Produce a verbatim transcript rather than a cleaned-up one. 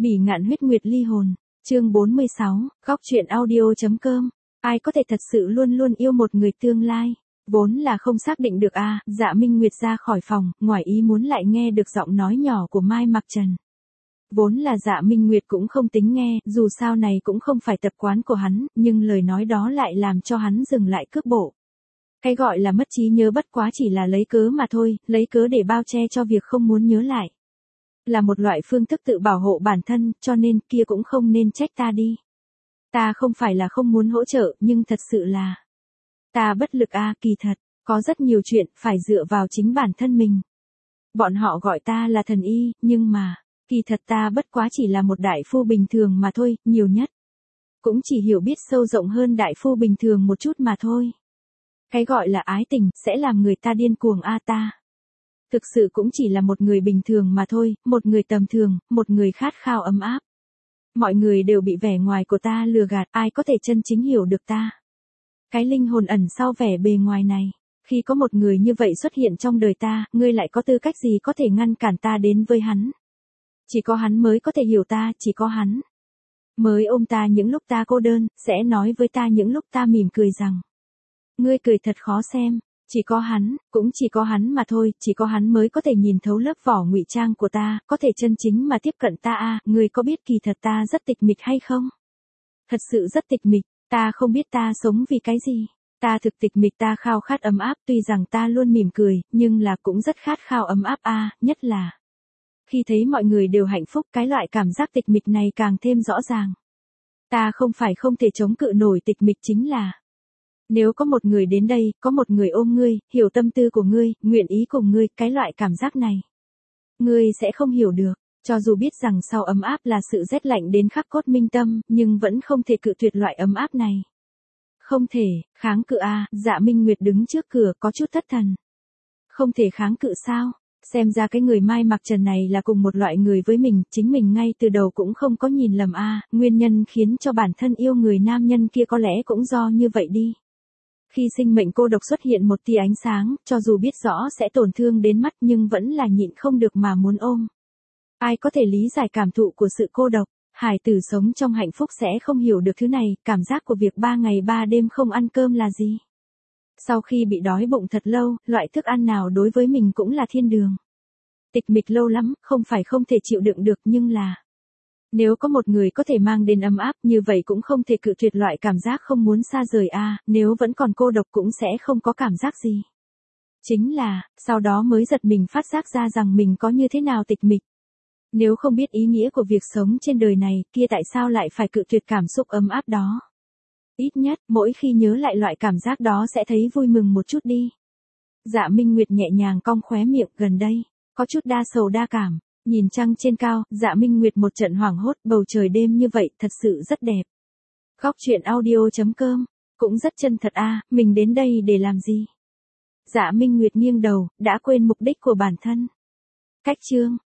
Bỉ ngạn huyết nguyệt ly hồn, chương bốn mươi sáu, góc truyện audio.com. Ai có thể thật sự luôn luôn yêu một người tương lai? Vốn là không xác định được a, à, Dạ Minh Nguyệt ra khỏi phòng, ngoài ý muốn lại nghe được giọng nói nhỏ của Mai Mặc Trần. Vốn là Dạ Minh Nguyệt cũng không tính nghe, dù sao này cũng không phải tập quán của hắn, nhưng lời nói đó lại làm cho hắn dừng lại cước bộ. Cái gọi là mất trí nhớ bất quá chỉ là lấy cớ mà thôi, lấy cớ để bao che cho việc không muốn nhớ lại. Là một loại phương thức tự bảo hộ bản thân, cho nên kia cũng không nên trách ta đi. Ta không phải là không muốn hỗ trợ, nhưng thật sự là ta bất lực a, à, kỳ thật, có rất nhiều chuyện phải dựa vào chính bản thân mình. Bọn họ gọi ta là thần y, nhưng mà, kỳ thật ta bất quá chỉ là một đại phu bình thường mà thôi, nhiều nhất. Cũng chỉ hiểu biết sâu rộng hơn đại phu bình thường một chút mà thôi. Cái gọi là ái tình, sẽ làm người ta điên cuồng a à ta. Thực sự cũng chỉ là một người bình thường mà thôi, một người tầm thường, một người khát khao ấm áp. Mọi người đều bị vẻ ngoài của ta lừa gạt, ai có thể chân chính hiểu được ta. Cái linh hồn ẩn sau vẻ bề ngoài này. Khi có một người như vậy xuất hiện trong đời ta, ngươi lại có tư cách gì có thể ngăn cản ta đến với hắn? Chỉ có hắn mới có thể hiểu ta, chỉ có hắn mới ôm ta những lúc ta cô đơn, sẽ nói với ta những lúc ta mỉm cười rằng ngươi cười thật khó xem. Chỉ có hắn, cũng chỉ có hắn mà thôi, chỉ có hắn mới có thể nhìn thấu lớp vỏ ngụy trang của ta, có thể chân chính mà tiếp cận ta a, à, ngươi có biết kỳ thật ta rất tịch mịch hay không? Thật sự rất tịch mịch, ta không biết ta sống vì cái gì. Ta thực tịch mịch, ta khao khát ấm áp, tuy rằng ta luôn mỉm cười, nhưng là cũng rất khát khao ấm áp a, à, nhất là khi thấy mọi người đều hạnh phúc, cái loại cảm giác tịch mịch này càng thêm rõ ràng. Ta không phải không thể chống cự nổi tịch mịch, chính là nếu có một người đến đây, có một người ôm ngươi, hiểu tâm tư của ngươi, nguyện ý cùng ngươi, cái loại cảm giác này ngươi sẽ không hiểu được, cho dù biết rằng sau ấm áp là sự rét lạnh đến khắc cốt minh tâm, nhưng vẫn không thể cự tuyệt loại ấm áp này. Không thể, kháng cự a, à, Dạ Minh Nguyệt đứng trước cửa có chút thất thần. Không thể kháng cự sao? Xem ra cái người Mai Mặc Trần này là cùng một loại người với mình, chính mình ngay từ đầu cũng không có nhìn lầm a, à, nguyên nhân khiến cho bản thân yêu người nam nhân kia có lẽ cũng do như vậy đi. Khi sinh mệnh cô độc xuất hiện một tia ánh sáng, cho dù biết rõ sẽ tổn thương đến mắt nhưng vẫn là nhịn không được mà muốn ôm. Ai có thể lý giải cảm thụ của sự cô độc? Hải tử sống trong hạnh phúc sẽ không hiểu được thứ này, cảm giác của việc ba ngày ba đêm không ăn cơm là gì. Sau khi bị đói bụng thật lâu, loại thức ăn nào đối với mình cũng là thiên đường. Tịch mịch lâu lắm, không phải không thể chịu đựng được nhưng là nếu có một người có thể mang đến ấm áp như vậy cũng không thể cự tuyệt loại cảm giác không muốn xa rời a, à, nếu vẫn còn cô độc cũng sẽ không có cảm giác gì. Chính là, sau đó mới giật mình phát giác ra rằng mình có như thế nào tịch mịch. Nếu không biết ý nghĩa của việc sống trên đời này, kia tại sao lại phải cự tuyệt cảm xúc ấm áp đó? Ít nhất, mỗi khi nhớ lại loại cảm giác đó sẽ thấy vui mừng một chút đi. Dạ Minh Nguyệt nhẹ nhàng cong khóe miệng, gần đây có chút đa sầu đa cảm. Nhìn trăng trên cao, Dạ Minh Nguyệt một trận hoảng hốt, bầu trời đêm như vậy, thật sự rất đẹp. Góc truyện audio.com, cũng rất chân thật a, à, mình đến đây để làm gì? Dạ Minh Nguyệt nghiêng đầu, đã quên mục đích của bản thân. Cách chương